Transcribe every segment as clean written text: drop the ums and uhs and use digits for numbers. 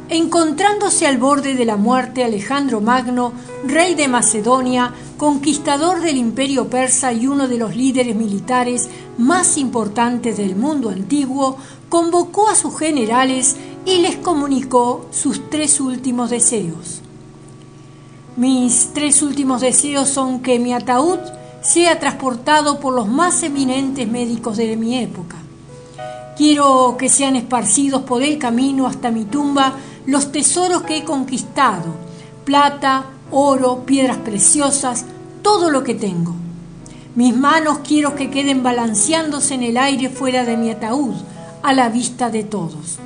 Encontrándose al borde de la muerte, Alejandro Magno, rey de Macedonia, conquistador del imperio persa y uno de los líderes militares más importantes del mundo antiguo, convocó a sus generales y les comunicó sus 3 últimos deseos. Mis 3 últimos deseos son que mi ataúd sea transportado por los más eminentes médicos de mi época. Quiero que sean esparcidos por el camino hasta mi tumba los tesoros que he conquistado, plata, oro, piedras preciosas, todo lo que tengo. Mis manos quiero que queden balanceándose en el aire fuera de mi ataúd, a la vista de todos.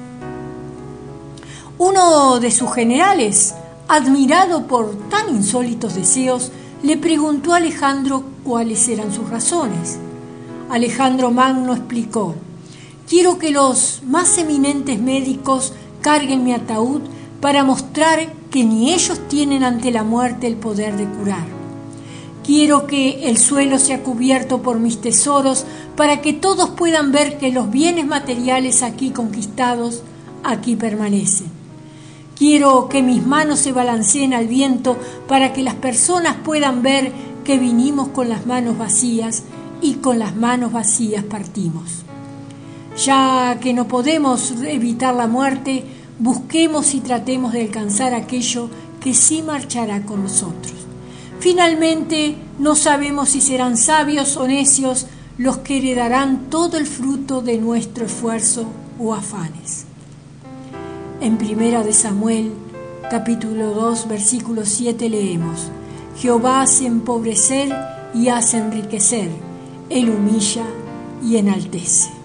Uno de sus generales, admirado por tan insólitos deseos, le preguntó a Alejandro cuáles eran sus razones. Alejandro Magno explicó: quiero que los más eminentes médicos carguen mi ataúd para mostrar que ni ellos tienen ante la muerte el poder de curar. Quiero que el suelo sea cubierto por mis tesoros para que todos puedan ver que los bienes materiales aquí conquistados, aquí permanecen. Quiero que mis manos se balanceen al viento para que las personas puedan ver que vinimos con las manos vacías y con las manos vacías partimos. Ya que no podemos evitar la muerte, busquemos y tratemos de alcanzar aquello que sí marchará con nosotros. Finalmente, no sabemos si serán sabios o necios los que heredarán todo el fruto de nuestro esfuerzo o afanes. En 1 de Samuel, capítulo 2, versículo 7 leemos: Jehová hace empobrecer y hace enriquecer, él humilla y enaltece.